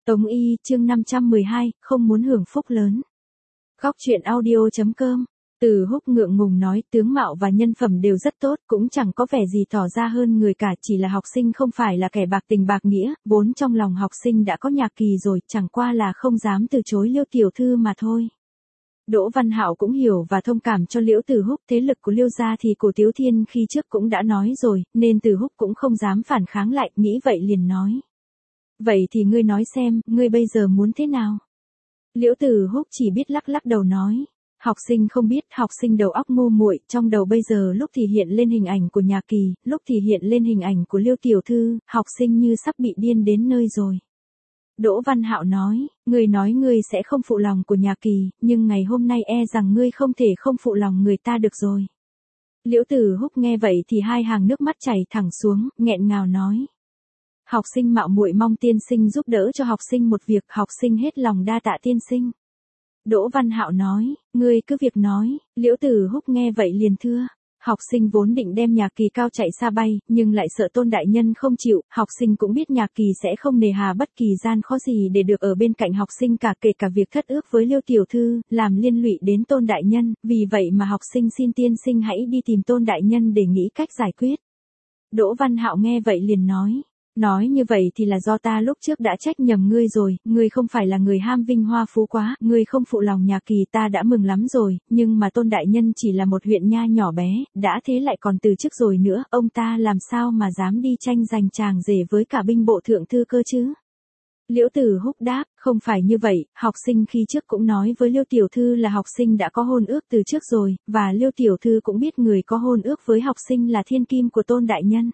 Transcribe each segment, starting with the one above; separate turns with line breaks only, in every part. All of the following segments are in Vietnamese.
Tống Y, chương 512, không muốn hưởng phúc lớn. Góc truyện audio.com. Từ Húc ngượng ngùng nói, tướng mạo và nhân phẩm đều rất tốt, cũng chẳng có vẻ gì tỏ ra hơn người cả, chỉ là học sinh không phải là kẻ bạc tình bạc nghĩa, vốn trong lòng học sinh đã có Nhạc Kỳ rồi, chẳng qua là không dám từ chối Liêu tiểu thư mà thôi. Đỗ Văn Hạo cũng hiểu và thông cảm cho Liễu Từ Húc, thế lực của Liêu gia thì Cổ Tiếu Thiên khi trước cũng đã nói rồi, nên Từ Húc cũng không dám phản kháng lại, nghĩ vậy liền nói. Vậy thì ngươi nói xem, ngươi bây giờ muốn thế nào? Liễu Từ Húc chỉ biết lắc lắc đầu nói. Học sinh không biết, học sinh đầu óc ngu muội, trong đầu bây giờ lúc thì hiện lên hình ảnh của Nhạc Kỳ, lúc thì hiện lên hình ảnh của Liêu tiểu thư, học sinh như sắp bị điên đến nơi rồi. Đỗ Văn Hạo nói ngươi sẽ không phụ lòng của Nhạc Kỳ, nhưng ngày hôm nay e rằng ngươi không thể không phụ lòng người ta được rồi. Liễu Từ Húc nghe vậy thì hai hàng nước mắt chảy thẳng xuống, nghẹn ngào nói. Học sinh mạo muội mong tiên sinh giúp đỡ cho học sinh một việc, học sinh hết lòng đa tạ tiên sinh. Đỗ Văn Hạo nói, ngươi cứ việc nói. Liễu Từ Húc nghe vậy liền thưa. Học sinh vốn định đem Nhạc Kỳ cao chạy xa bay, nhưng lại sợ Tôn đại nhân không chịu, học sinh cũng biết Nhạc Kỳ sẽ không nề hà bất kỳ gian khó gì để được ở bên cạnh học sinh cả, kể cả việc thất ước với Liêu tiểu thư, làm liên lụy đến Tôn đại nhân, vì vậy mà học sinh xin tiên sinh hãy đi tìm Tôn đại nhân để nghĩ cách giải quyết. Đỗ Văn Hạo nghe vậy liền nói như vậy thì là do ta lúc trước đã trách nhầm ngươi rồi, ngươi không phải là người ham vinh hoa phú quá, ngươi không phụ lòng Nhạc Kỳ ta đã mừng lắm rồi, nhưng mà Tôn đại nhân chỉ là một huyện nha nhỏ bé, đã thế lại còn từ chức rồi nữa, ông ta làm sao mà dám đi tranh giành chàng rể với cả binh bộ thượng thư cơ chứ? Liễu Từ Húc đáp, không phải như vậy, học sinh khi trước cũng nói với Liêu tiểu thư là học sinh đã có hôn ước từ trước rồi, và Liêu tiểu thư cũng biết người có hôn ước với học sinh là thiên kim của Tôn đại nhân.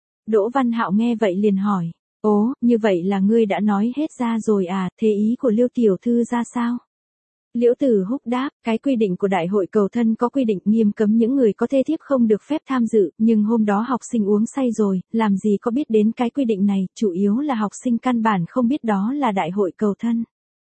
Đỗ Văn Hạo nghe vậy liền hỏi, ố, như vậy là ngươi đã nói hết ra rồi à, thế ý của Liêu tiểu thư ra sao? Liễu Từ Húc đáp, cái quy định của Đại hội cầu thân có quy định nghiêm cấm những người có thê thiếp không được phép tham dự, nhưng hôm đó học sinh uống say rồi, làm gì có biết đến cái quy định này, chủ yếu là học sinh căn bản không biết đó là Đại hội cầu thân.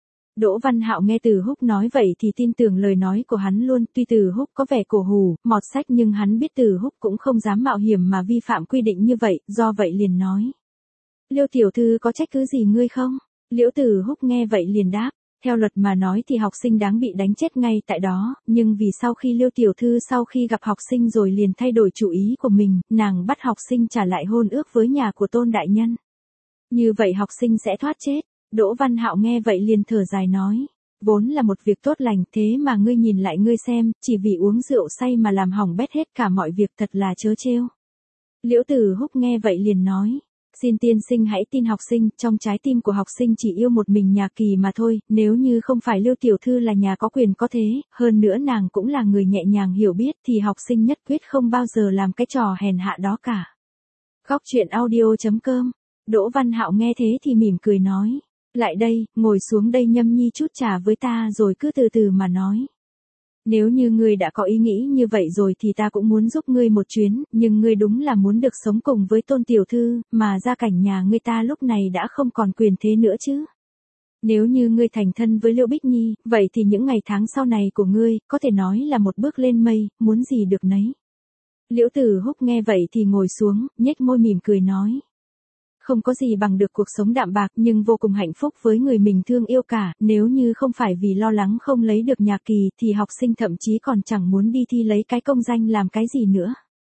Đỗ Văn Hạo nghe Từ Húc nói vậy thì tin tưởng lời nói của hắn luôn, tuy Từ Húc có vẻ cổ hủ, mọt sách nhưng hắn biết Từ Húc cũng không dám mạo hiểm mà vi phạm quy định như vậy, do vậy liền nói. Liêu tiểu thư có trách cứ gì ngươi không? Liễu Từ Húc nghe vậy liền đáp, theo luật mà nói thì học sinh đáng bị đánh chết ngay tại đó, nhưng vì sau khi Liêu tiểu thư sau khi gặp học sinh rồi liền thay đổi chủ ý của mình, nàng bắt học sinh trả lại hôn ước với nhà của Tôn đại nhân. Như vậy học sinh sẽ thoát chết. Đỗ Văn Hạo nghe vậy liền thở dài nói, vốn là một việc tốt lành, thế mà ngươi nhìn lại ngươi xem, chỉ vì uống rượu say mà làm hỏng bét hết cả mọi việc, thật là trớ trêu. Liễu Từ Húc nghe vậy liền nói, xin tiên sinh hãy tin học sinh, trong trái tim của học sinh chỉ yêu một mình Nhạc Kỳ mà thôi, nếu như không phải Liêu tiểu thư là nhà có quyền có thế, hơn nữa nàng cũng là người nhẹ nhàng hiểu biết thì học sinh nhất quyết không bao giờ làm cái trò hèn hạ đó cả. Góc truyện audio.com. Đỗ Văn Hạo nghe thế thì mỉm cười nói, lại đây, ngồi xuống đây nhâm nhi chút trà với ta rồi cứ từ từ mà nói. Nếu như ngươi đã có ý nghĩ như vậy rồi thì ta cũng muốn giúp ngươi một chuyến, nhưng ngươi đúng là muốn được sống cùng với Tôn tiểu thư, mà gia cảnh nhà ngươi ta lúc này đã không còn quyền thế nữa chứ. Nếu như ngươi thành thân với Liễu Bích Nhi, vậy thì những ngày tháng sau này của ngươi, có thể nói là một bước lên mây, muốn gì được nấy. Liễu Từ Húc nghe vậy thì ngồi xuống, nhếch môi mỉm cười nói. Không có gì bằng được cuộc sống đạm bạc nhưng vô cùng hạnh phúc với người mình thương yêu cả, nếu như không phải vì lo lắng không lấy được Nhạc Kỳ thì học sinh thậm chí còn chẳng muốn đi thi lấy cái công danh làm cái gì nữa.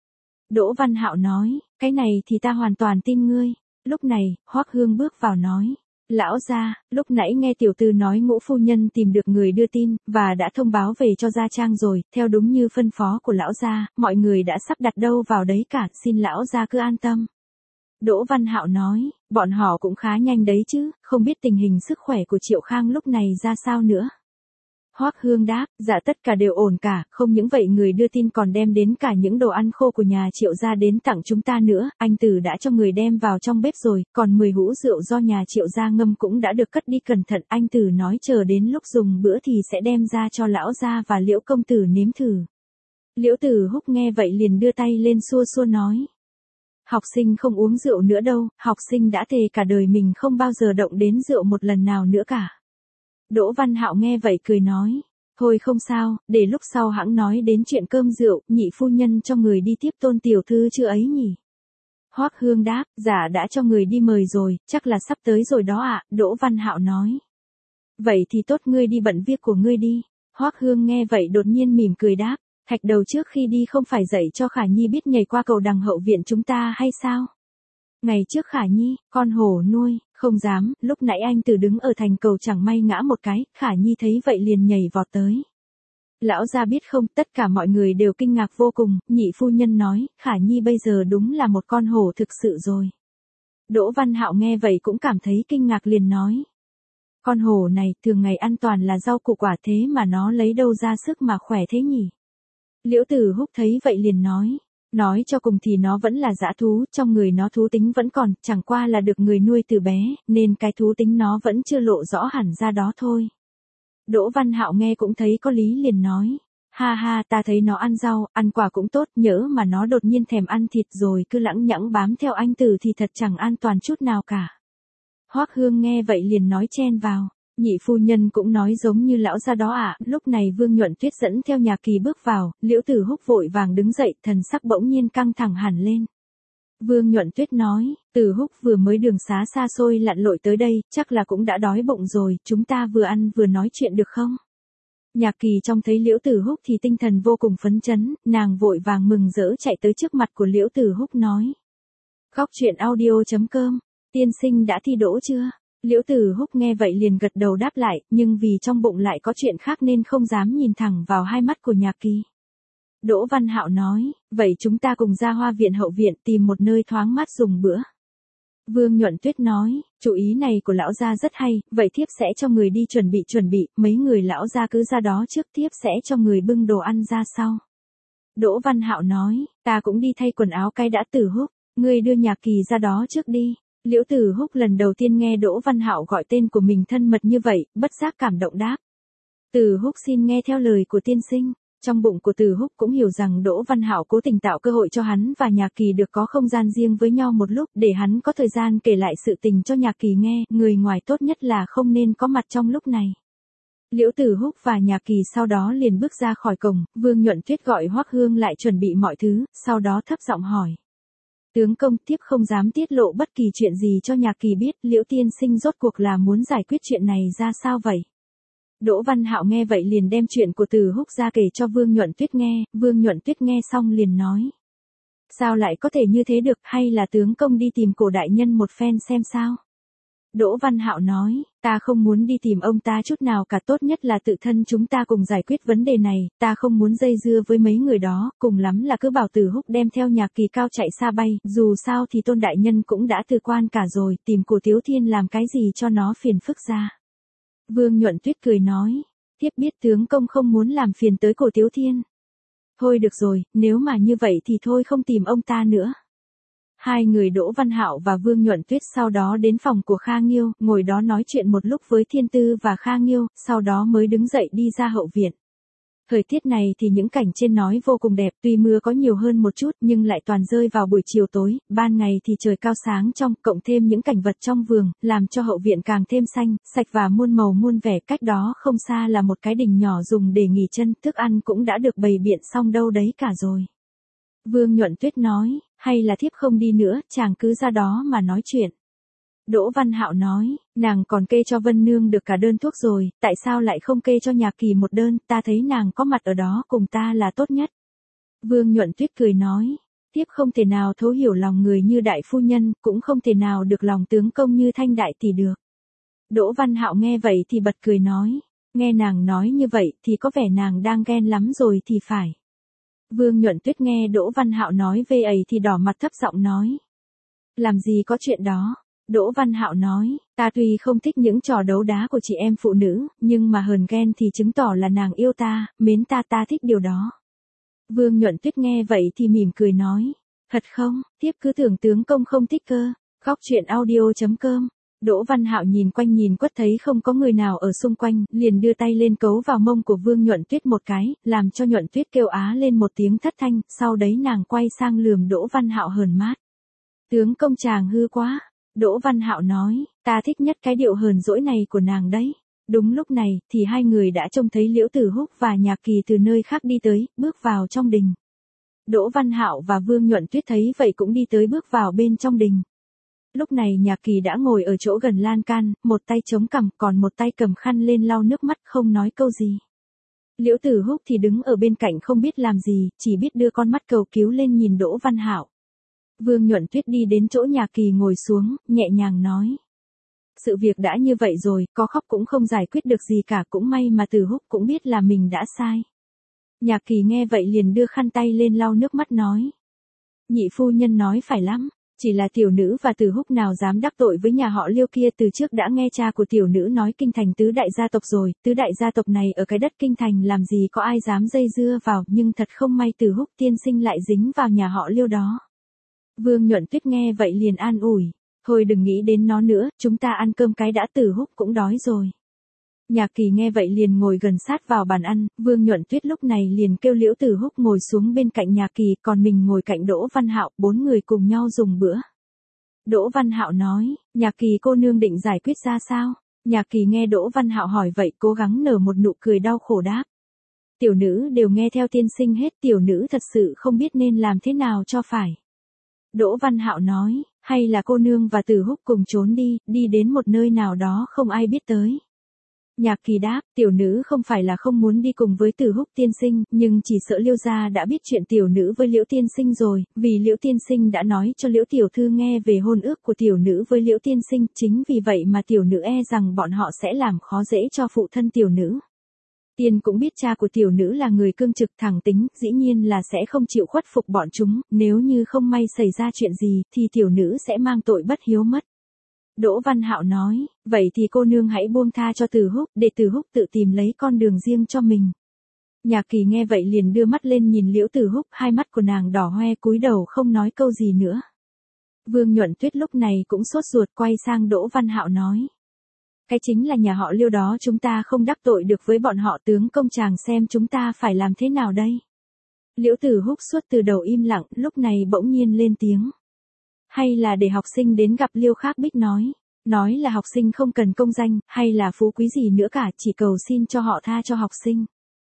Đỗ Văn Hạo nói, cái này thì ta hoàn toàn tin ngươi. Lúc này, Hoắc Hương bước vào nói, lão gia, lúc nãy nghe tiểu thư nói Ngũ phu nhân tìm được người đưa tin, và đã thông báo về cho gia trang rồi, theo đúng như phân phó của lão gia, mọi người đã sắp đặt đâu vào đấy cả, xin lão gia cứ an tâm. Đỗ Văn Hạo nói, bọn họ cũng khá nhanh đấy chứ, không biết tình hình sức khỏe của Triệu Khang lúc này ra sao nữa. Hoắc Hương đáp, dạ tất cả đều ổn cả, không những vậy người đưa tin còn đem đến cả những đồ ăn khô của nhà Triệu gia đến tặng chúng ta nữa, anh Tử đã cho người đem vào trong bếp rồi, còn 10 hũ rượu do nhà Triệu gia ngâm cũng đã được cất đi cẩn thận, anh Tử nói chờ đến lúc dùng bữa thì sẽ đem ra cho lão gia và Liễu công tử nếm thử. Liễu Từ Húc nghe vậy liền đưa tay lên xua xua nói. Học sinh không uống rượu nữa đâu, học sinh đã thề cả đời mình không bao giờ động đến rượu một lần nào nữa cả. Đỗ Văn Hạo nghe vậy cười nói, thôi không sao, để lúc sau hãng nói đến chuyện cơm rượu, nhị phu nhân cho người đi tiếp Tôn tiểu thư chưa ấy nhỉ. Hoắc Hương đáp, dạ đã cho người đi mời rồi, chắc là sắp tới rồi đó ạ, Đỗ Văn Hạo nói. Vậy thì tốt, ngươi đi bận việc của ngươi đi. Hoắc Hương nghe vậy đột nhiên mỉm cười đáp, Thạch Đầu trước khi đi không phải dạy cho Khả Nhi biết nhảy qua cầu đằng hậu viện chúng ta hay sao? Ngày trước Khả Nhi, con hổ nuôi, không dám, lúc nãy anh Từ đứng ở thành cầu chẳng may ngã một cái, Khả Nhi thấy vậy liền nhảy vọt tới. Lão gia biết không, tất cả mọi người đều kinh ngạc vô cùng, nhị phu nhân nói, Khả Nhi bây giờ đúng là một con hổ thực sự rồi. Đỗ Văn Hạo nghe vậy cũng cảm thấy kinh ngạc liền nói. Con hổ này thường ngày ăn toàn là rau củ quả thế mà nó lấy đâu ra sức mà khỏe thế nhỉ? Liễu Tử Húc thấy vậy liền nói cho cùng thì nó vẫn là dã thú, trong người nó thú tính vẫn còn, chẳng qua là được người nuôi từ bé, nên cái thú tính nó vẫn chưa lộ rõ hẳn ra đó thôi. Đỗ Văn Hạo nghe cũng thấy có lý liền nói, ha ha, ta thấy nó ăn rau, ăn quả cũng tốt, nhỡ mà nó đột nhiên thèm ăn thịt rồi cứ lẳng nhẳng bám theo anh Từ thì thật chẳng an toàn chút nào cả. Hoắc Hương nghe vậy liền nói chen vào, nhị phu nhân cũng nói giống như lão gia đó ạ. Lúc này Vương Nhuận Tuyết dẫn theo Nhà Kỳ bước vào, Liễu Tử Húc vội vàng đứng dậy, thần sắc bỗng nhiên căng thẳng hẳn lên. Vương Nhuận Tuyết nói, Tử Húc vừa mới đường xá xa xôi lặn lội tới đây, chắc là cũng đã đói bụng rồi, chúng ta vừa ăn vừa nói chuyện được không? Nhà Kỳ trông thấy Liễu Tử Húc thì tinh thần vô cùng phấn chấn, nàng vội vàng mừng rỡ chạy tới trước mặt của Liễu Tử Húc nói. Góc truyện audio.com, tiên sinh đã thi đỗ chưa? Liễu Tử Húc nghe vậy liền gật đầu đáp lại, nhưng vì trong bụng lại có chuyện khác nên không dám nhìn thẳng vào hai mắt của Nhà Kỳ. Đỗ Văn Hạo nói, vậy chúng ta cùng ra Hoa viện hậu viện tìm một nơi thoáng mát dùng bữa. Vương Nhuận Tuyết nói, chủ ý này của lão gia rất hay, vậy thiếp sẽ cho người đi chuẩn bị, mấy người lão gia cứ ra đó trước, thiếp sẽ cho người bưng đồ ăn ra sau. Đỗ Văn Hạo nói, ta cũng đi thay quần áo cái đã. Tử Húc, ngươi đưa Nhà Kỳ ra đó trước đi. Liễu Tử Húc lần đầu tiên nghe Đỗ Văn Hạo gọi tên của mình thân mật như vậy, bất giác cảm động đáp. Tử Húc xin nghe theo lời của tiên sinh. Trong bụng của Tử Húc cũng hiểu rằng Đỗ Văn Hạo cố tình tạo cơ hội cho hắn và Nhà Kỳ được có không gian riêng với nhau một lúc để hắn có thời gian kể lại sự tình cho Nhà Kỳ nghe, người ngoài tốt nhất là không nên có mặt trong lúc này. Liễu Tử Húc và Nhà Kỳ sau đó liền bước ra khỏi cổng, Vương Nhuận Tuyết gọi Hoắc Hương lại chuẩn bị mọi thứ, sau đó thấp giọng hỏi. Tướng công, thiếp không dám tiết lộ bất kỳ chuyện gì cho Nhà Kỳ biết, Liễu tiên sinh rốt cuộc là muốn giải quyết chuyện này ra sao vậy? Đỗ Văn Hạo nghe vậy liền đem chuyện của Tử Húc ra kể cho Vương Nhuận Tuyết nghe, Vương Nhuận Tuyết nghe xong liền nói. Sao lại có thể như thế được, hay là tướng công đi tìm Cổ đại nhân một phen xem sao? Đỗ Văn Hạo nói, ta không muốn đi tìm ông ta chút nào cả, tốt nhất là tự thân chúng ta cùng giải quyết vấn đề này, ta không muốn dây dưa với mấy người đó, cùng lắm là cứ bảo Tử Húc đem theo Nhà Kỳ cao chạy xa bay, dù sao thì Tôn đại nhân cũng đã từ quan cả rồi, tìm Cổ Tiếu Thiên làm cái gì cho nó phiền phức ra. Vương Nhuận Tuyết cười nói, thiếp biết tướng công không muốn làm phiền tới Cổ Tiếu Thiên. Thôi được rồi, nếu mà như vậy thì thôi không tìm ông ta nữa. Hai người Đỗ Văn Hạo và Vương Nhuận Tuyết sau đó đến phòng của Kha Nghiêu, ngồi đó nói chuyện một lúc với Thiên Tư và Kha Nghiêu, sau đó mới đứng dậy đi ra hậu viện. Thời tiết này thì những cảnh trên nói vô cùng đẹp, tuy mưa có nhiều hơn một chút nhưng lại toàn rơi vào buổi chiều tối, ban ngày thì trời cao sáng trong, cộng thêm những cảnh vật trong vườn, làm cho hậu viện càng thêm xanh, sạch và muôn màu muôn vẻ. Cách đó không xa là một cái đình nhỏ dùng để nghỉ chân, thức ăn cũng đã được bày biện xong đâu đấy cả rồi. Vương Nhuận Tuyết nói, hay là thiếp không đi nữa, chàng cứ ra đó mà nói chuyện. Đỗ Văn Hạo nói, nàng còn kê cho Vân Nương được cả đơn thuốc rồi, tại sao lại không kê cho Nhà Kỳ một đơn, ta thấy nàng có mặt ở đó cùng ta là tốt nhất. Vương Nhuận Tuyết cười nói, thiếp không thể nào thấu hiểu lòng người như đại phu nhân, cũng không thể nào được lòng tướng công như Thanh đại tỷ được. Đỗ Văn Hạo nghe vậy thì bật cười nói, nghe nàng nói như vậy thì có vẻ nàng đang ghen lắm rồi thì phải. Vương Nhuận Tuyết nghe Đỗ Văn Hạo nói về ấy thì đỏ mặt thấp giọng nói. Làm gì có chuyện đó. Đỗ Văn Hạo nói, ta tuy không thích những trò đấu đá của chị em phụ nữ, nhưng mà hờn ghen thì chứng tỏ là nàng yêu ta, mến ta, ta thích điều đó. Vương Nhuận Tuyết nghe vậy thì mỉm cười nói, thật không, thiếp cứ tưởng tướng công không thích cơ. Góc truyện audio.com. Đỗ Văn Hạo nhìn quanh nhìn quất thấy không có người nào ở xung quanh, liền đưa tay lên cấu vào mông của Vương Nhuận Tuyết một cái, làm cho Nhuận Tuyết kêu á lên một tiếng thất thanh, sau đấy nàng quay sang lườm Đỗ Văn Hạo hờn mát. Tướng công chàng hư quá. Đỗ Văn Hạo nói, ta thích nhất cái điệu hờn dỗi này của nàng đấy. Đúng lúc này, thì hai người đã trông thấy Liễu Tử Húc và Nhà Kỳ từ nơi khác đi tới, bước vào trong đình. Đỗ Văn Hạo và Vương Nhuận Tuyết thấy vậy cũng đi tới bước vào bên trong đình. Lúc này Nhạc Kỳ đã ngồi ở chỗ gần lan can, một tay chống cằm còn một tay cầm khăn lên lau nước mắt không nói câu gì. Liễu Tử Húc thì đứng ở bên cạnh không biết làm gì, chỉ biết đưa con mắt cầu cứu lên nhìn Đỗ Văn Hạo. Vương Nhuận Tuyết đi đến chỗ Nhạc Kỳ ngồi xuống, nhẹ nhàng nói. Sự việc đã như vậy rồi, có khóc cũng không giải quyết được gì cả, cũng may mà Tử Húc cũng biết là mình đã sai. Nhạc Kỳ nghe vậy liền đưa khăn tay lên lau nước mắt nói. Nhị phu nhân nói phải lắm, chỉ là tiểu nữ và Tử Húc nào dám đắc tội với nhà họ Liêu kia, từ trước đã nghe cha của tiểu nữ nói kinh thành tứ đại gia tộc rồi, tứ đại gia tộc này ở cái đất kinh thành làm gì có ai dám dây dưa vào, nhưng thật không may Tử Húc tiên sinh lại dính vào nhà họ Liêu đó. Vương Nhuận Tuyết nghe vậy liền an ủi. Thôi đừng nghĩ đến nó nữa, chúng ta ăn cơm cái đã, Tử Húc cũng đói rồi. Nhạc Kỳ nghe vậy liền ngồi gần sát vào bàn ăn, Vương Nhuận Tuyết lúc này liền kêu Liễu Tử Húc ngồi xuống bên cạnh Nhạc Kỳ, còn mình ngồi cạnh Đỗ Văn Hạo, 4 người cùng nhau dùng bữa. Đỗ Văn Hạo nói, Nhạc Kỳ cô nương định giải quyết ra sao? Nhạc Kỳ nghe Đỗ Văn Hạo hỏi vậy cố gắng nở một nụ cười đau khổ đáp. Tiểu nữ đều nghe theo tiên sinh hết, tiểu nữ thật sự không biết nên làm thế nào cho phải. Đỗ Văn Hạo nói, hay là cô nương và Tử Húc cùng trốn đi, đi đến một nơi nào đó không ai biết tới. Nhạc Kỳ đáp, tiểu nữ không phải là không muốn đi cùng với Tử Húc tiên sinh, nhưng chỉ sợ Liêu gia đã biết chuyện tiểu nữ với Liễu tiên sinh rồi, vì Liễu tiên sinh đã nói cho Liễu tiểu thư nghe về hôn ước của tiểu nữ với Liễu tiên sinh, chính vì vậy mà tiểu nữ e rằng bọn họ sẽ làm khó dễ cho phụ thân tiểu nữ. Tiên cũng biết cha của tiểu nữ là người cương trực thẳng tính, dĩ nhiên là sẽ không chịu khuất phục bọn chúng, nếu như không may xảy ra chuyện gì thì tiểu nữ sẽ mang tội bất hiếu mất. Đỗ Văn Hạo nói, vậy thì cô nương hãy buông tha cho Tử Húc, để Tử Húc tự tìm lấy con đường riêng cho mình. Nhạc Kỳ nghe vậy liền đưa mắt lên nhìn Liễu Tử Húc, hai mắt của nàng đỏ hoe cúi đầu không nói câu gì nữa. Vương Nhuận Tuyết lúc này cũng sốt ruột quay sang Đỗ Văn Hạo nói. Cái chính là nhà họ Liêu đó, chúng ta không đắc tội được với bọn họ, tướng công chàng xem chúng ta phải làm thế nào đây? Liễu Tử Húc suốt từ đầu im lặng, lúc này bỗng nhiên lên tiếng. Hay là để học sinh đến gặp Liêu Khác Bích nói là học sinh không cần công danh, hay là phú quý gì nữa cả, chỉ cầu xin cho họ tha cho học sinh.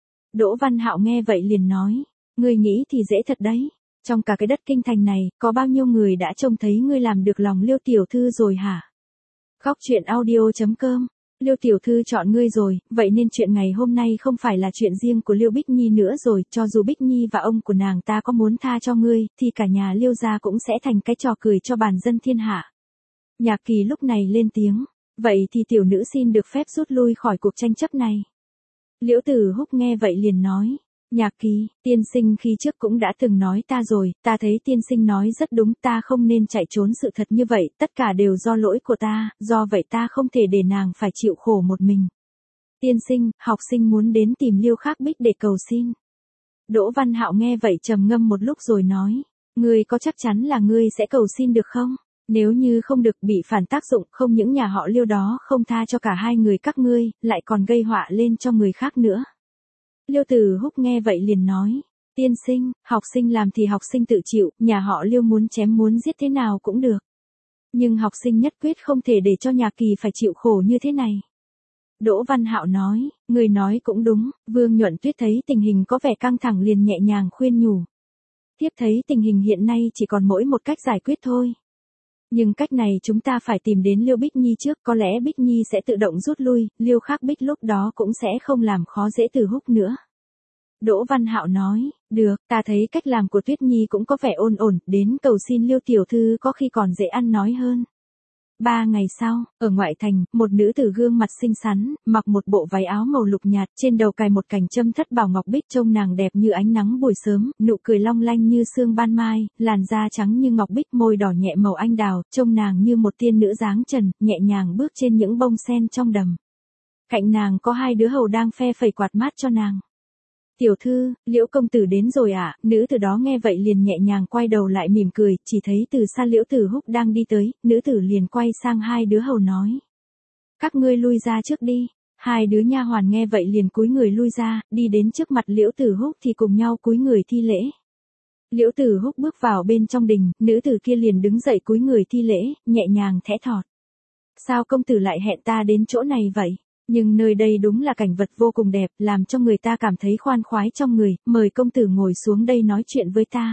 Đỗ Văn Hạo nghe vậy liền nói, ngươi nghĩ thì dễ thật đấy, trong cả cái đất kinh thành này, có bao nhiêu người đã trông thấy ngươi làm được lòng Liêu tiểu thư rồi hả? Góc truyện audio.com. Liêu tiểu thư chọn ngươi rồi, vậy nên chuyện ngày hôm nay không phải là chuyện riêng của Liêu Bích Nhi nữa rồi, cho dù Bích Nhi và ông của nàng ta có muốn tha cho ngươi, thì cả nhà Liêu gia cũng sẽ thành cái trò cười cho bàn dân thiên hạ. Nhạc Kỳ lúc này lên tiếng, vậy thì tiểu nữ xin được phép rút lui khỏi cuộc tranh chấp này. Liễu Tử Húc nghe vậy liền nói, Nhạc Kỳ, tiên sinh khi trước cũng đã từng nói ta rồi, ta thấy tiên sinh nói rất đúng, ta không nên chạy trốn sự thật như vậy, tất cả đều do lỗi của ta, do vậy ta không thể để nàng phải chịu khổ một mình. Tiên sinh, học sinh muốn đến tìm Liêu Khác Bích để cầu xin. Đỗ Văn Hạo nghe vậy trầm ngâm một lúc rồi nói, ngươi có chắc chắn là ngươi sẽ cầu xin được không? Nếu như không được, bị phản tác dụng, không những nhà họ Liêu đó không tha cho cả hai người các ngươi, lại còn gây họa lên cho người khác nữa. Liêu Tử Húc nghe vậy liền nói, tiên sinh, học sinh làm thì học sinh tự chịu, nhà họ Liêu muốn chém muốn giết thế nào cũng được. Nhưng học sinh nhất quyết không thể để cho Nhạc Kỳ phải chịu khổ như thế này. Đỗ Văn Hạo nói, người nói cũng đúng, Vương Nhuận Tuyết thấy tình hình có vẻ căng thẳng liền nhẹ nhàng khuyên nhủ. Tiếp thấy tình hình hiện nay chỉ còn mỗi một cách giải quyết thôi. Nhưng cách này chúng ta phải tìm đến Liêu Bích Nhi trước, có lẽ Bích Nhi sẽ tự động rút lui, Liêu Khác Bích lúc đó cũng sẽ không làm khó dễ Tử Húc nữa. Đỗ Văn Hạo nói, được, ta thấy cách làm của Tuyết Nhi cũng có vẻ ổn, đến cầu xin Liêu tiểu thư có khi còn dễ ăn nói hơn. 3 ngày sau, ở ngoại thành, một nữ tử gương mặt xinh xắn, mặc một bộ váy áo màu lục nhạt, trên đầu cài một cành châm thất bảo ngọc bích, trông nàng đẹp như ánh nắng buổi sớm, nụ cười long lanh như sương ban mai, làn da trắng như ngọc bích, môi đỏ nhẹ màu anh đào, trông nàng như một tiên nữ dáng trần, nhẹ nhàng bước trên những bông sen trong đầm. Cạnh nàng có 2 đứa hầu đang phe phẩy quạt mát cho nàng. Tiểu thư, Liễu công tử đến rồi ạ, nữ tử đó nghe vậy liền nhẹ nhàng quay đầu lại mỉm cười, chỉ thấy từ xa Liễu Tử Húc đang đi tới, nữ tử liền quay sang 2 đứa hầu nói. Các ngươi lui ra trước đi, 2 đứa nha hoàn nghe vậy liền cúi người lui ra, đi đến trước mặt Liễu Tử Húc thì cùng nhau cúi người thi lễ. Liễu Tử Húc bước vào bên trong đình, nữ tử kia liền đứng dậy cúi người thi lễ, nhẹ nhàng thẽ thọt. Sao công tử lại hẹn ta đến chỗ này vậy? Nhưng nơi đây đúng là cảnh vật vô cùng đẹp, làm cho người ta cảm thấy khoan khoái trong người, mời công tử ngồi xuống đây nói chuyện với ta.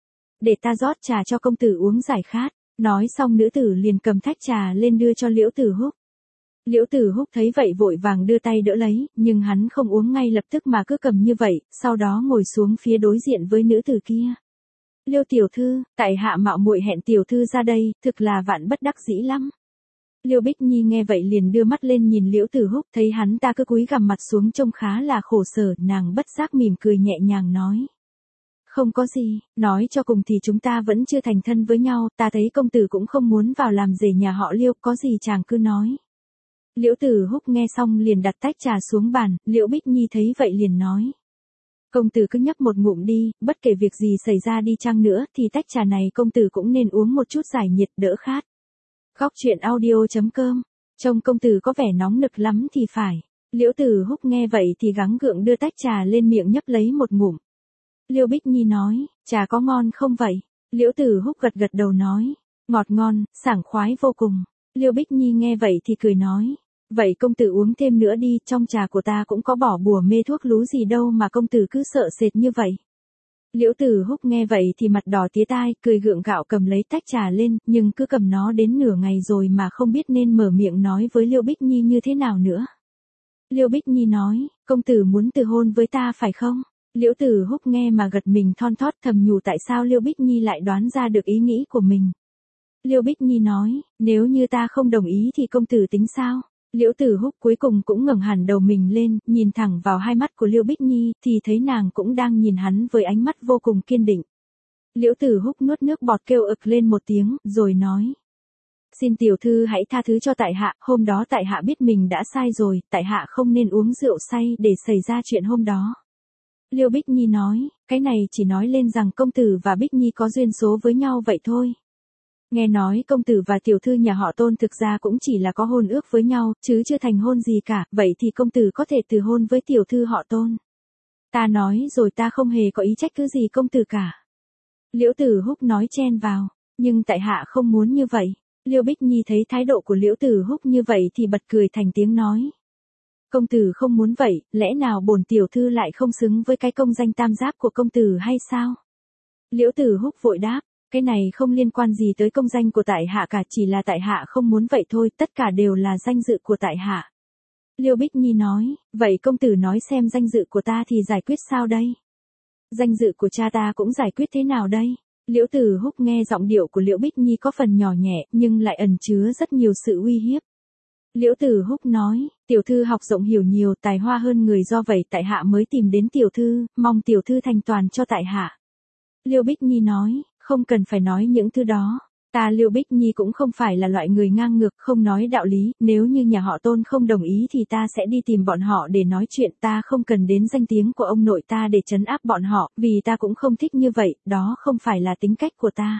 Để ta rót trà cho công tử uống giải khát. Nói xong nữ tử liền cầm tách trà lên đưa cho Liễu Tử Húc. Liễu Tử Húc thấy vậy vội vàng đưa tay đỡ lấy, nhưng hắn không uống ngay lập tức mà cứ cầm như vậy, sau đó ngồi xuống phía đối diện với nữ tử kia. Liêu tiểu thư, tại hạ mạo muội hẹn tiểu thư ra đây, thực là vạn bất đắc dĩ lắm. Liêu Bích Nhi nghe vậy liền đưa mắt lên nhìn Liễu Tử Húc, thấy hắn ta cứ cúi gằm mặt xuống trông khá là khổ sở, nàng bất giác mỉm cười nhẹ nhàng nói. Không có gì, nói cho cùng thì chúng ta vẫn chưa thành thân với nhau, ta thấy công tử cũng không muốn vào làm rể nhà họ Liêu, có gì chàng cứ nói. Liễu Tử Húc nghe xong liền đặt tách trà xuống bàn, Liễu Bích Nhi thấy vậy liền nói. Công tử cứ nhấp một ngụm đi, bất kể việc gì xảy ra đi chăng nữa thì tách trà này công tử cũng nên uống một chút giải nhiệt đỡ khát. Góc truyện audio.com, trông công tử có vẻ nóng nực lắm thì phải. Liễu Tử Húc nghe vậy thì gắng gượng đưa tách trà lên miệng nhấp lấy một ngụm. Liêu Bích Nhi nói, trà có ngon không vậy? Liễu Tử Húc gật gật đầu nói, ngọt ngon, sảng khoái vô cùng. Liêu Bích Nhi nghe vậy thì cười nói, vậy công tử uống thêm nữa đi, trong trà của ta cũng có bỏ bùa mê thuốc lú gì đâu mà công tử cứ sợ sệt như vậy. Liễu Tử Húc nghe vậy thì mặt đỏ tía tai, cười gượng gạo cầm lấy tách trà lên, nhưng cứ cầm nó đến nửa ngày rồi mà không biết nên mở miệng nói với Liêu Bích Nhi như thế nào nữa. Liêu Bích Nhi nói, công tử muốn từ hôn với ta phải không? Liễu Tử Húc nghe mà gật mình thon thót thầm nhủ tại sao Liêu Bích Nhi lại đoán ra được ý nghĩ của mình. Liêu Bích Nhi nói, nếu như ta không đồng ý thì công tử tính sao? Liễu Tử Húc cuối cùng cũng ngẩng hẳn đầu mình lên, nhìn thẳng vào hai mắt của Liêu Bích Nhi, thì thấy nàng cũng đang nhìn hắn với ánh mắt vô cùng kiên định. Liễu Tử Húc nuốt nước bọt kêu ực lên một tiếng, rồi nói. Xin tiểu thư hãy tha thứ cho tại hạ, hôm đó tại hạ biết mình đã sai rồi, tại hạ không nên uống rượu say để xảy ra chuyện hôm đó. Liêu Bích Nhi nói, cái này chỉ nói lên rằng công tử và Bích Nhi có duyên số với nhau vậy thôi. Nghe nói công tử và tiểu thư nhà họ Tôn thực ra cũng chỉ là có hôn ước với nhau, chứ chưa thành hôn gì cả, vậy thì công tử có thể từ hôn với tiểu thư họ Tôn. Ta nói rồi ta không hề có ý trách cứ gì công tử cả. Liễu Tử Húc nói chen vào, nhưng tại hạ không muốn như vậy. Liêu Bích Nhi thấy thái độ của Liễu Tử Húc như vậy thì bật cười thành tiếng nói. Công tử không muốn vậy, lẽ nào bổn tiểu thư lại không xứng với cái công danh tam giáp của công tử hay sao? Liễu Tử Húc vội đáp, cái này không liên quan gì tới công danh của tại hạ cả, chỉ là tại hạ không muốn vậy thôi, tất cả đều là danh dự của tại hạ. Liêu Bích Nhi nói, vậy công tử nói xem danh dự của ta thì giải quyết sao đây? Danh dự của cha ta cũng giải quyết thế nào đây? Liễu Tử Húc nghe giọng điệu của Liễu Bích Nhi có phần nhỏ nhẹ, nhưng lại ẩn chứa rất nhiều sự uy hiếp. Liễu Tử Húc nói, tiểu thư học rộng hiểu nhiều, tài hoa hơn người, do vậy tại hạ mới tìm đến tiểu thư, mong tiểu thư thành toàn cho tại hạ. Liêu Bích Nhi nói, không cần phải nói những thứ đó. Ta Liêu Bích Nhi cũng không phải là loại người ngang ngược, không nói đạo lý, nếu như nhà họ Tôn không đồng ý thì ta sẽ đi tìm bọn họ để nói chuyện, ta không cần đến danh tiếng của ông nội ta để trấn áp bọn họ, vì ta cũng không thích như vậy, đó không phải là tính cách của ta.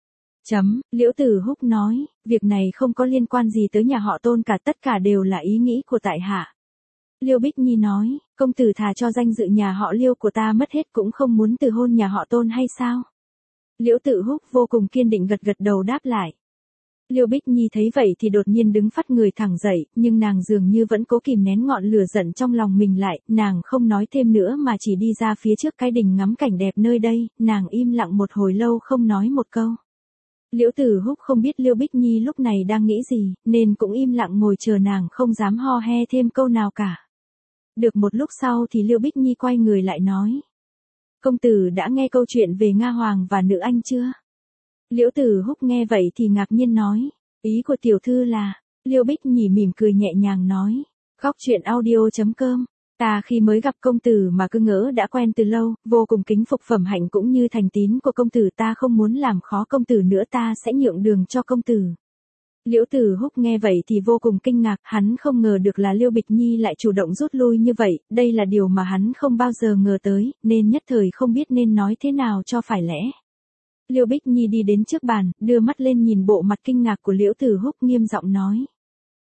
Liễu Tử Húc nói, việc này không có liên quan gì tới nhà họ Tôn cả, tất cả đều là ý nghĩ của tại hạ. Liêu Bích Nhi nói, công tử thà cho danh dự nhà họ Liêu của ta mất hết cũng không muốn từ hôn nhà họ Tôn hay sao? Liễu Tử Húc vô cùng kiên định gật gật đầu đáp lại. Liêu Bích Nhi thấy vậy thì đột nhiên đứng phắt người thẳng dậy, nhưng nàng dường như vẫn cố kìm nén ngọn lửa giận trong lòng mình lại, nàng không nói thêm nữa mà chỉ đi ra phía trước cái đình ngắm cảnh đẹp nơi đây, nàng im lặng một hồi lâu không nói một câu. Liễu Tử Húc không biết Liêu Bích Nhi lúc này đang nghĩ gì, nên cũng im lặng ngồi chờ nàng, không dám ho he thêm câu nào cả. Được một lúc sau thì Liêu Bích Nhi quay người lại nói. Công tử đã nghe câu chuyện về Nga Hoàng và nữ anh chưa? Liễu Tử Húc nghe vậy thì ngạc nhiên nói. Ý của tiểu thư là, Liêu Bích Nhi mỉm cười nhẹ nhàng nói. Góc truyện audio.com. Ta khi mới gặp công tử mà cứ ngỡ đã quen từ lâu, vô cùng kính phục phẩm hạnh cũng như thành tín của công tử, ta không muốn làm khó công tử nữa, ta sẽ nhượng đường cho công tử. Liễu Tử Húc nghe vậy thì vô cùng kinh ngạc, hắn không ngờ được là Liêu Bích Nhi lại chủ động rút lui như vậy, đây là điều mà hắn không bao giờ ngờ tới, nên nhất thời không biết nên nói thế nào cho phải lẽ. Liêu Bích Nhi đi đến trước bàn, đưa mắt lên nhìn bộ mặt kinh ngạc của Liễu Tử Húc, nghiêm giọng nói.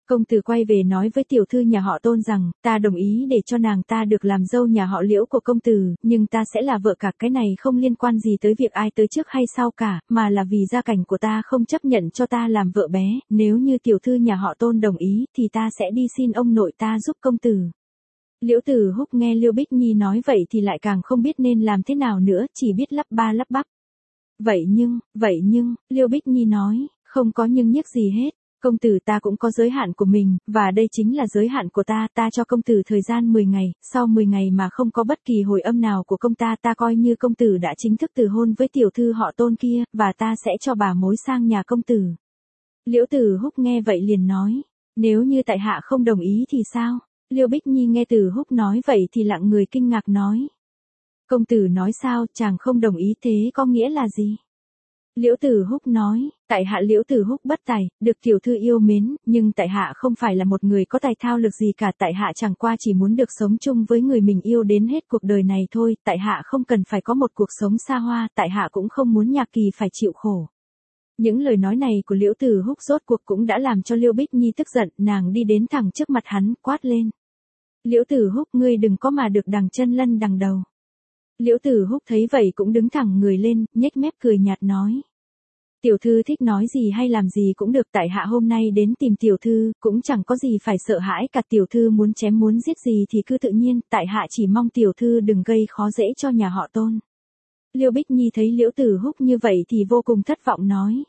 Công tử quay về nói với tiểu thư nhà họ Tôn rằng, ta đồng ý để cho nàng ta được làm dâu nhà họ Liễu của công tử, nhưng ta sẽ là vợ cả, cái này không liên quan gì tới việc ai tới trước hay sau cả, mà là vì gia cảnh của ta không chấp nhận cho ta làm vợ bé, nếu như tiểu thư nhà họ Tôn đồng ý thì ta sẽ đi xin ông nội ta giúp công tử. Liễu Tử Húc nghe Liêu Bích Nhi nói vậy thì lại càng không biết nên làm thế nào nữa, chỉ biết lắp ba lắp bắp. Vậy nhưng, Liêu Bích Nhi nói, không có nhưng nhắc gì hết. Công tử ta cũng có giới hạn của mình, và đây chính là giới hạn của ta cho công tử thời gian 10 ngày, sau 10 ngày mà không có bất kỳ hồi âm nào của công ta coi như công tử đã chính thức từ hôn với tiểu thư họ Tôn kia, và ta sẽ cho bà mối sang nhà công tử. Liễu Tử Húc nghe vậy liền nói, nếu như tại hạ không đồng ý thì sao? Liêu Bích Nhi nghe Tử Húc nói vậy thì lặng người kinh ngạc nói. Công tử nói sao, chàng không đồng ý thế có nghĩa là gì? Liễu Tử Húc nói, tại hạ Liễu Tử Húc bất tài, được tiểu thư yêu mến, nhưng tại hạ không phải là một người có tài thao lược gì cả, tại hạ chẳng qua chỉ muốn được sống chung với người mình yêu đến hết cuộc đời này thôi, tại hạ không cần phải có một cuộc sống xa hoa, tại hạ cũng không muốn Nhạc Kỳ phải chịu khổ. Những lời nói này của Liễu Tử Húc rốt cuộc cũng đã làm cho Liêu Bích Nhi tức giận, nàng đi đến thẳng trước mặt hắn, quát lên. Liễu Tử Húc, ngươi đừng có mà được đằng chân lân đằng đầu. Liễu Tử Húc thấy vậy cũng đứng thẳng người lên, nhếch mép cười nhạt nói. Tiểu thư thích nói gì hay làm gì cũng được, tại hạ hôm nay đến tìm tiểu thư, cũng chẳng có gì phải sợ hãi cả, tiểu thư muốn chém muốn giết gì thì cứ tự nhiên, tại hạ chỉ mong tiểu thư đừng gây khó dễ cho nhà họ Tôn. Liêu Bích Nhi thấy Liễu Tử Húc như vậy thì vô cùng thất vọng nói.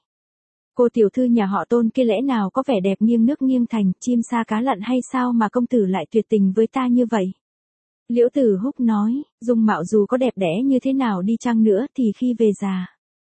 Cô tiểu thư nhà họ Tôn kia lẽ nào có vẻ đẹp nghiêng nước nghiêng thành, chim sa cá lặn hay sao mà công tử lại tuyệt tình với ta như vậy? Liễu Tử Húc nói, dung mạo dù có đẹp đẽ như thế nào đi chăng nữa thì khi về già.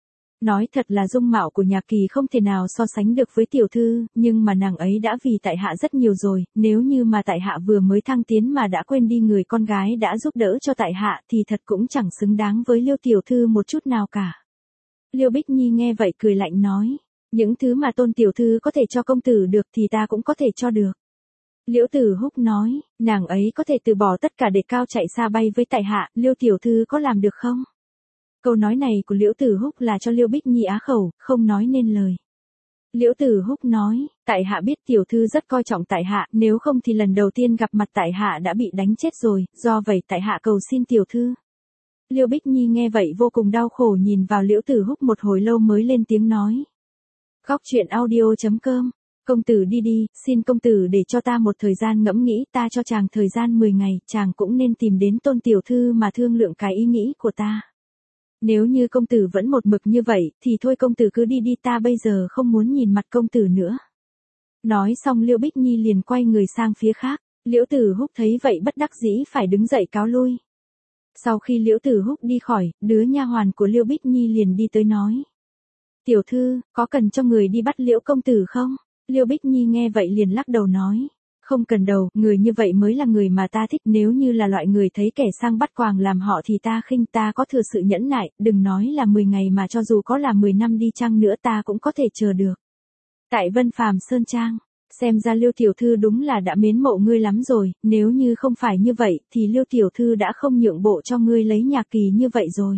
Nói thật là dung mạo của Nhạc Kỳ không thể nào so sánh được với tiểu thư, nhưng mà nàng ấy đã vì tại hạ rất nhiều rồi, nếu như mà tại hạ vừa mới thăng tiến mà đã quên đi người con gái đã giúp đỡ cho tại hạ thì thật cũng chẳng xứng đáng với Liêu tiểu thư một chút nào cả. Liêu Bích Nhi nghe vậy cười lạnh nói, những thứ mà Tôn tiểu thư có thể cho công tử được thì ta cũng có thể cho được. Liễu Tử Húc nói, nàng ấy có thể từ bỏ tất cả để cao chạy xa bay với tại hạ, Liêu tiểu thư có làm được không? Câu nói này của Liễu Tử Húc là cho Liêu Bích Nhi á khẩu, không nói nên lời. Liễu Tử Húc nói, tại hạ biết tiểu thư rất coi trọng tại hạ, nếu không thì lần đầu tiên gặp mặt tại hạ đã bị đánh chết rồi, do vậy tại hạ cầu xin tiểu thư. Liêu Bích Nhi nghe vậy vô cùng đau khổ nhìn vào Liễu Tử Húc một hồi lâu mới lên tiếng nói. Góc truyện audio.com, công tử đi, xin công tử để cho ta một thời gian ngẫm nghĩ, ta cho chàng thời gian 10 ngày, chàng cũng nên tìm đến Tôn tiểu thư mà thương lượng cái ý nghĩ của ta. Nếu như công tử vẫn một mực như vậy, thì thôi công tử cứ đi, ta bây giờ không muốn nhìn mặt công tử nữa. Nói xong Liêu Bích Nhi liền quay người sang phía khác, Liễu Tử Húc thấy vậy bất đắc dĩ phải đứng dậy cáo lui. Sau khi Liễu Tử Húc đi khỏi, đứa nha hoàn của Liêu Bích Nhi liền đi tới nói. Tiểu thư, có cần cho người đi bắt Liễu công tử không? Liêu Bích Nhi nghe vậy liền lắc đầu nói. Không cần đâu, người như vậy mới là người mà ta thích, nếu như là loại người thấy kẻ sang bắt quàng làm họ thì ta khinh, ta có thừa sự nhẫn nại, đừng nói là 10 ngày mà cho dù có là 10 năm đi chăng nữa ta cũng có thể chờ được. Tại Vân Phàm Sơn Trang, xem ra Liêu tiểu thư đúng là đã mến mộ ngươi lắm rồi, nếu như không phải như vậy thì Liêu tiểu thư đã không nhượng bộ cho ngươi lấy Nhạc Kỳ như vậy rồi.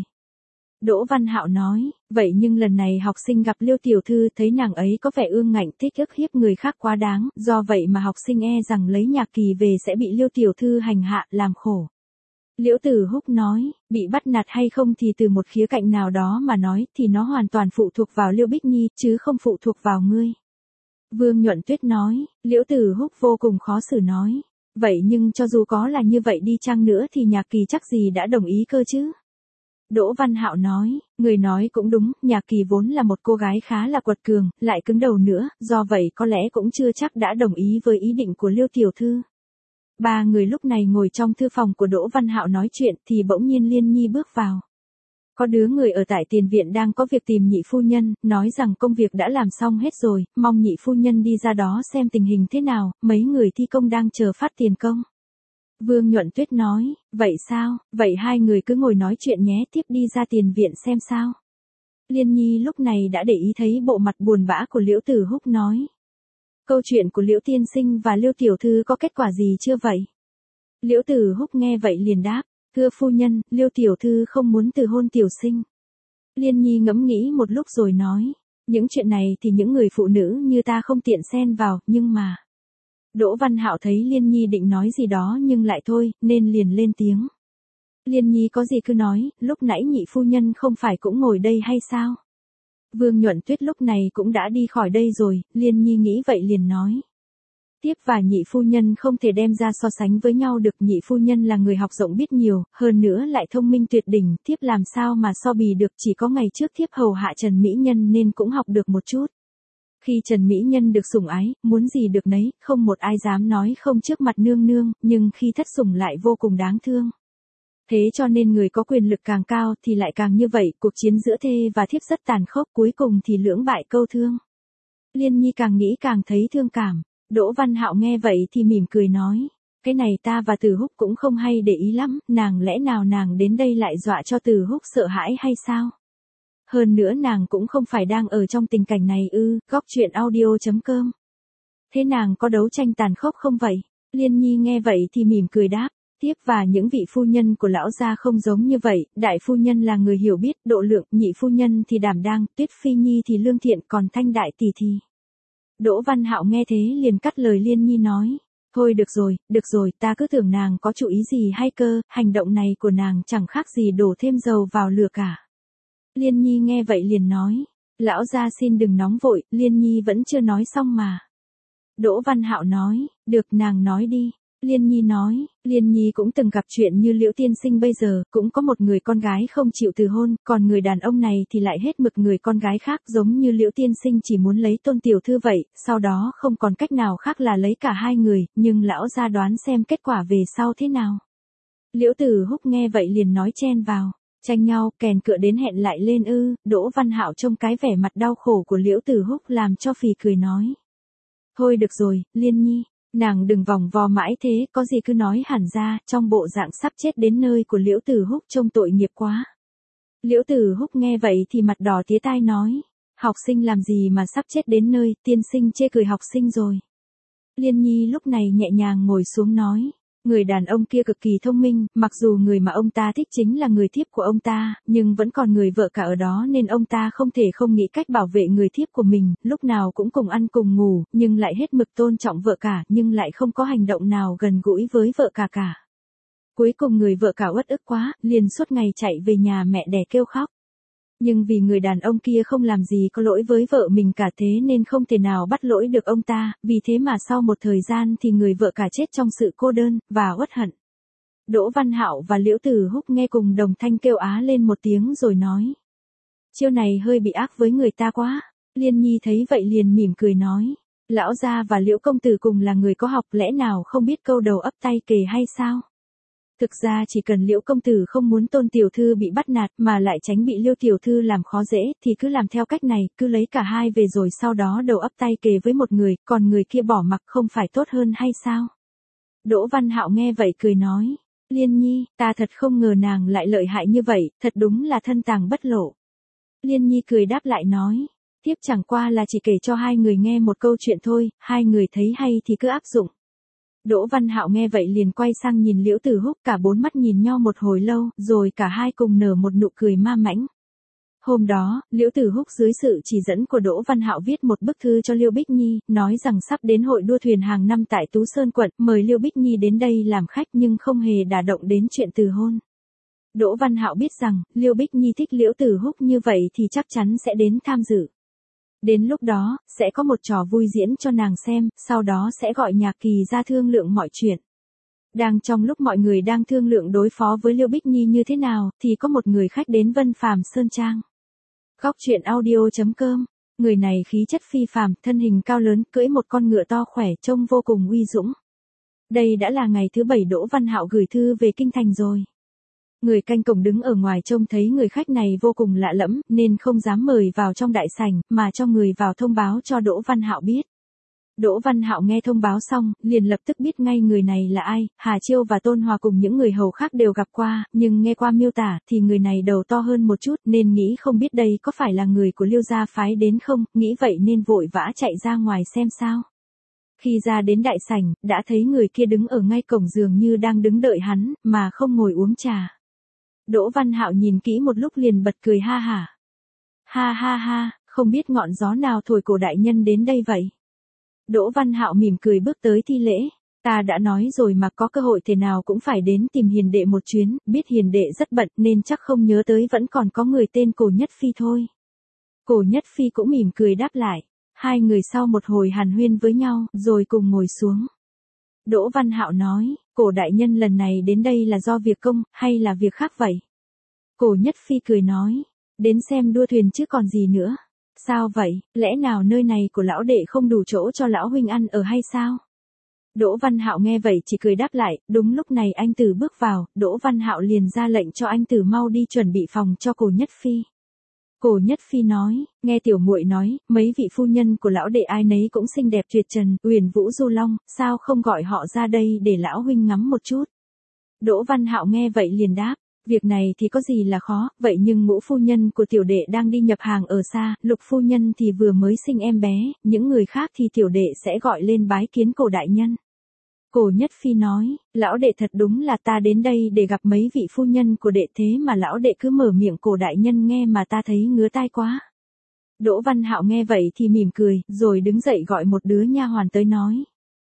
Đỗ Văn Hạo nói, vậy nhưng lần này học sinh gặp Liêu tiểu thư thấy nàng ấy có vẻ ương ngạnh thích ức hiếp người khác quá đáng, do vậy mà học sinh e rằng lấy Nhạc Kỳ về sẽ bị Liêu tiểu thư hành hạ, làm khổ. Liễu Tử Húc nói, bị bắt nạt hay không thì từ một khía cạnh nào đó mà nói thì nó hoàn toàn phụ thuộc vào Liêu Bích Nhi, chứ không phụ thuộc vào ngươi. Vương Nhuận Tuyết nói, Liễu Tử Húc vô cùng khó xử nói, vậy nhưng cho dù có là như vậy đi chăng nữa thì Nhạc Kỳ chắc gì đã đồng ý cơ chứ. Đỗ Văn Hạo nói, người nói cũng đúng, Nhạc Kỳ vốn là một cô gái khá là quật cường, lại cứng đầu nữa, do vậy có lẽ cũng chưa chắc đã đồng ý với ý định của Liêu tiểu thư. Ba người lúc này ngồi trong thư phòng của Đỗ Văn Hạo nói chuyện thì bỗng nhiên Liên Nhi bước vào. Có đứa người ở tại tiền viện đang có việc tìm nhị phu nhân, nói rằng công việc đã làm xong hết rồi, mong nhị phu nhân đi ra đó xem tình hình thế nào, mấy người thi công đang chờ phát tiền công. Vương Nhuận Tuyết nói, vậy sao, vậy hai người cứ ngồi nói chuyện nhé, tiếp đi ra tiền viện xem sao. Liên Nhi lúc này đã để ý thấy bộ mặt buồn bã của Liễu Tử Húc nói. Câu chuyện của Liễu tiên sinh và Liêu tiểu thư có kết quả gì chưa vậy? Liễu Tử Húc nghe vậy liền đáp, thưa phu nhân, Liêu tiểu thư không muốn từ hôn tiểu sinh. Liên Nhi ngẫm nghĩ một lúc rồi nói, những chuyện này thì những người phụ nữ như ta không tiện xen vào, nhưng mà Đỗ Văn Hạo thấy Liên Nhi định nói gì đó nhưng lại thôi, nên liền lên tiếng. Liên Nhi có gì cứ nói, lúc nãy nhị phu nhân không phải cũng ngồi đây hay sao? Vương Nhuận Tuyết lúc này cũng đã đi khỏi đây rồi, Liên Nhi nghĩ vậy liền nói. Tiếp và nhị phu nhân không thể đem ra so sánh với nhau được, nhị phu nhân là người học rộng biết nhiều, hơn nữa lại thông minh tuyệt đỉnh, thiếp làm sao mà so bì được, chỉ có ngày trước thiếp hầu hạ Trần Mỹ Nhân nên cũng học được một chút. Khi Trần Mỹ Nhân được sủng ái, muốn gì được nấy, không một ai dám nói không trước mặt nương nương, nhưng khi thất sủng lại vô cùng đáng thương. Thế cho nên người có quyền lực càng cao thì lại càng như vậy, cuộc chiến giữa thê và thiếp rất tàn khốc, cuối cùng thì lưỡng bại câu thương. Liên Nhi càng nghĩ càng thấy thương cảm. Đỗ Văn Hạo nghe vậy thì mỉm cười nói, cái này ta và Từ Húc cũng không hay để ý lắm, lẽ nào nàng đến đây lại dọa cho Từ Húc sợ hãi hay sao? Hơn nữa nàng cũng không phải đang ở trong tình cảnh này ư, góc truyện audio.com. Thế nàng có đấu tranh tàn khốc không vậy? Liên Nhi nghe vậy thì mỉm cười đáp, tiếp và những vị phu nhân của lão gia không giống như vậy, đại phu nhân là người hiểu biết, độ lượng, nhị phu nhân thì đảm đang, Tuyết Phi Nhi thì lương thiện, còn Thanh đại tỷ thì... Đỗ Văn Hạo nghe thế liền cắt lời Liên Nhi nói, thôi được rồi, ta cứ tưởng nàng có chủ ý gì hay cơ, hành động này của nàng chẳng khác gì đổ thêm dầu vào lửa cả. Liên Nhi nghe vậy liền nói, lão gia xin đừng nóng vội, Liên Nhi vẫn chưa nói xong mà. Đỗ Văn Hạo nói, được nàng nói đi. Liên Nhi nói, Liên Nhi cũng từng gặp chuyện như Liễu tiên sinh bây giờ, cũng có một người con gái không chịu từ hôn, còn người đàn ông này thì lại hết mực người con gái khác, giống như Liễu tiên sinh chỉ muốn lấy Tôn tiểu thư vậy, sau đó không còn cách nào khác là lấy cả hai người, nhưng lão gia đoán xem kết quả về sau thế nào. Liễu Tử Húc nghe vậy liền nói chen vào, tranh nhau, kèn cựa đến hẹn lại lên ư? Đỗ Văn Hạo trông cái vẻ mặt đau khổ của Liễu Tử Húc làm cho phì cười nói. Thôi được rồi, Liên Nhi, nàng đừng vòng vo mãi thế, có gì cứ nói hẳn ra, trong bộ dạng sắp chết đến nơi của Liễu Tử Húc trông tội nghiệp quá. Liễu Tử Húc nghe vậy thì mặt đỏ tía tai nói, học sinh làm gì mà sắp chết đến nơi, tiên sinh chê cười học sinh rồi. Liên Nhi lúc này nhẹ nhàng ngồi xuống nói, người đàn ông kia cực kỳ thông minh, mặc dù người mà ông ta thích chính là người thiếp của ông ta, nhưng vẫn còn người vợ cả ở đó nên ông ta không thể không nghĩ cách bảo vệ người thiếp của mình, lúc nào cũng cùng ăn cùng ngủ, nhưng lại hết mực tôn trọng vợ cả, nhưng lại không có hành động nào gần gũi với vợ cả. Cuối cùng người vợ cả uất ức quá, liền suốt ngày chạy về nhà mẹ đẻ kêu khóc. Nhưng vì người đàn ông kia không làm gì có lỗi với vợ mình cả thế nên không thể nào bắt lỗi được ông ta, vì thế mà sau một thời gian thì người vợ cả chết trong sự cô đơn, và uất hận. Đỗ Văn Hạo và Liễu Tử Húc nghe cùng đồng thanh kêu á lên một tiếng rồi nói. Chiêu này hơi bị ác với người ta quá. Liên Nhi thấy vậy liền mỉm cười nói. Lão gia và Liễu công tử cùng là người có học, lẽ nào không biết câu đầu ấp tay kề hay sao? Thực ra chỉ cần Liễu công tử không muốn Tôn tiểu thư bị bắt nạt mà lại tránh bị Liêu tiểu thư làm khó dễ thì cứ làm theo cách này, cứ lấy cả hai về rồi sau đó đầu ấp tay kề với một người, còn người kia bỏ mặc không phải tốt hơn hay sao? Đỗ Văn Hạo nghe vậy cười nói, Liên Nhi, ta thật không ngờ nàng lại lợi hại như vậy, thật đúng là thân tàng bất lộ. Liên Nhi cười đáp lại nói, tiếp chẳng qua là chỉ kể cho hai người nghe một câu chuyện thôi, hai người thấy hay thì cứ áp dụng. Đỗ Văn Hạo nghe vậy liền quay sang nhìn Liễu Tử Húc, cả bốn mắt nhìn nhau một hồi lâu, rồi cả hai cùng nở một nụ cười ma mãnh. Hôm đó, Liễu Tử Húc dưới sự chỉ dẫn của Đỗ Văn Hạo viết một bức thư cho Liêu Bích Nhi, nói rằng sắp đến hội đua thuyền hàng năm tại Tú Sơn quận, mời Liêu Bích Nhi đến đây làm khách nhưng không hề đả động đến chuyện từ hôn. Đỗ Văn Hạo biết rằng, Liêu Bích Nhi thích Liễu Tử Húc như vậy thì chắc chắn sẽ đến tham dự. Đến lúc đó, sẽ có một trò vui diễn cho nàng xem, sau đó sẽ gọi Nhạc Kỳ ra thương lượng mọi chuyện. Đang trong lúc mọi người đang thương lượng đối phó với Liêu Bích Nhi như thế nào, thì có một người khách đến Vân Phàm Sơn Trang. Góc truyện audio.com, người này khí chất phi phàm, thân hình cao lớn, cưỡi một con ngựa to khỏe, trông vô cùng uy dũng. Đây đã là ngày thứ 7 Đỗ Văn Hạo gửi thư về kinh thành rồi. Người canh cổng đứng ở ngoài trông thấy người khách này vô cùng lạ lẫm, nên không dám mời vào trong đại sảnh, mà cho người vào thông báo cho Đỗ Văn Hạo biết. Đỗ Văn Hạo nghe thông báo xong, liền lập tức biết ngay người này là ai, Hà Chiêu và Tôn Hòa cùng những người hầu khác đều gặp qua, nhưng nghe qua miêu tả thì người này đầu to hơn một chút, nên nghĩ không biết đây có phải là người của Liêu gia phái đến không, nghĩ vậy nên vội vã chạy ra ngoài xem sao. Khi ra đến đại sảnh, đã thấy người kia đứng ở ngay cổng dường như đang đứng đợi hắn, mà không ngồi uống trà. Đỗ Văn Hạo nhìn kỹ một lúc liền bật cười ha hả. Ha ha ha, không biết ngọn gió nào thổi cổ đại nhân đến đây vậy. Đỗ Văn Hạo mỉm cười bước tới thi lễ. Ta đã nói rồi mà, có cơ hội thế nào cũng phải đến tìm Hiền đệ một chuyến, biết Hiền đệ rất bận nên chắc không nhớ tới vẫn còn có người tên Cổ Nhất Phi thôi. Cổ Nhất Phi cũng mỉm cười đáp lại. Hai người sau một hồi hàn huyên với nhau, rồi cùng ngồi xuống. Đỗ Văn Hạo nói, Cổ đại nhân lần này đến đây là do việc công, hay là việc khác vậy? Cổ Nhất Phi cười nói, đến xem đua thuyền chứ còn gì nữa. Sao vậy, lẽ nào nơi này của lão đệ không đủ chỗ cho lão huynh ăn ở hay sao? Đỗ Văn Hạo nghe vậy chỉ cười đáp lại. Đúng lúc này anh Tử bước vào, Đỗ Văn Hạo liền ra lệnh cho anh Tử mau đi chuẩn bị phòng cho Cổ Nhất Phi. Cổ Nhất Phi nói, nghe tiểu muội nói, mấy vị phu nhân của lão đệ ai nấy cũng xinh đẹp tuyệt trần, Uyển Vũ Du Long, sao không gọi họ ra đây để lão huynh ngắm một chút? Đỗ Văn Hạo nghe vậy liền đáp, việc này thì có gì là khó, vậy nhưng Ngũ phu nhân của tiểu đệ đang đi nhập hàng ở xa, Lục phu nhân thì vừa mới sinh em bé, những người khác thì tiểu đệ sẽ gọi lên bái kiến Cổ đại nhân. Cổ Nhất Phi nói, lão đệ thật đúng là ta đến đây để gặp mấy vị phu nhân của đệ, thế mà lão đệ cứ mở miệng Cổ đại nhân nghe mà ta thấy ngứa tai quá. Đỗ Văn Hạo nghe vậy thì mỉm cười, rồi đứng dậy gọi một đứa nha hoàn tới nói.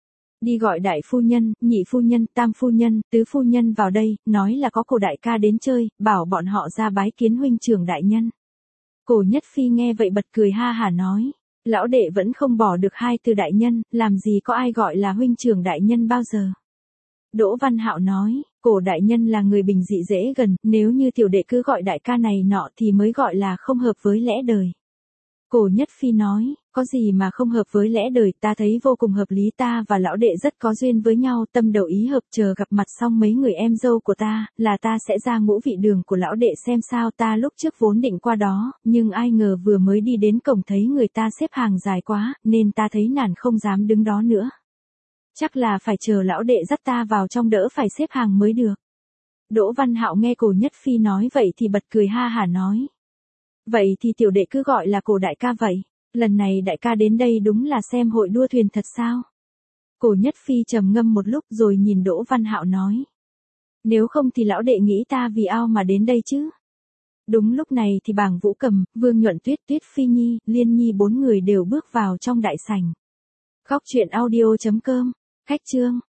Đi gọi đại phu nhân, nhị phu nhân, tam phu nhân, tứ phu nhân vào đây, nói là có Cổ đại ca đến chơi, bảo bọn họ ra bái kiến huynh trưởng đại nhân. Cổ Nhất Phi nghe vậy bật cười ha hả nói. Lão đệ vẫn không bỏ được hai từ đại nhân, làm gì có ai gọi là huynh trưởng đại nhân bao giờ. Đỗ Văn Hạo nói, Cổ đại nhân là người bình dị dễ gần, nếu như tiểu đệ cứ gọi đại ca này nọ thì mới gọi là không hợp với lẽ đời. Cổ Nhất Phi nói, có gì mà không hợp với lẽ đời, ta thấy vô cùng hợp lý, ta và lão đệ rất có duyên với nhau, tâm đầu ý hợp, chờ gặp mặt xong mấy người em dâu của ta, là ta sẽ ra Ngũ vị đường của lão đệ xem sao. Ta lúc trước vốn định qua đó, nhưng ai ngờ vừa mới đi đến cổng thấy người ta xếp hàng dài quá, nên ta thấy nản không dám đứng đó nữa. Chắc là phải chờ lão đệ dắt ta vào trong đỡ phải xếp hàng mới được. Đỗ Văn Hạo nghe Cổ Nhất Phi nói vậy thì bật cười ha hả nói. Vậy thì tiểu đệ cứ gọi là Cổ đại ca vậy. Lần này đại ca đến đây đúng là xem hội đua thuyền thật sao? Cổ Nhất Phi trầm ngâm một lúc rồi nhìn Đỗ Văn Hạo nói. Nếu không thì lão đệ nghĩ ta vì ao mà đến đây chứ? Đúng lúc này thì Bàng Vũ Cầm, Vương Nhuận Tuyết, Tuyết Phi Nhi, Liên Nhi bốn người đều bước vào trong đại sảnh. Góc truyện audio.com, khách chương.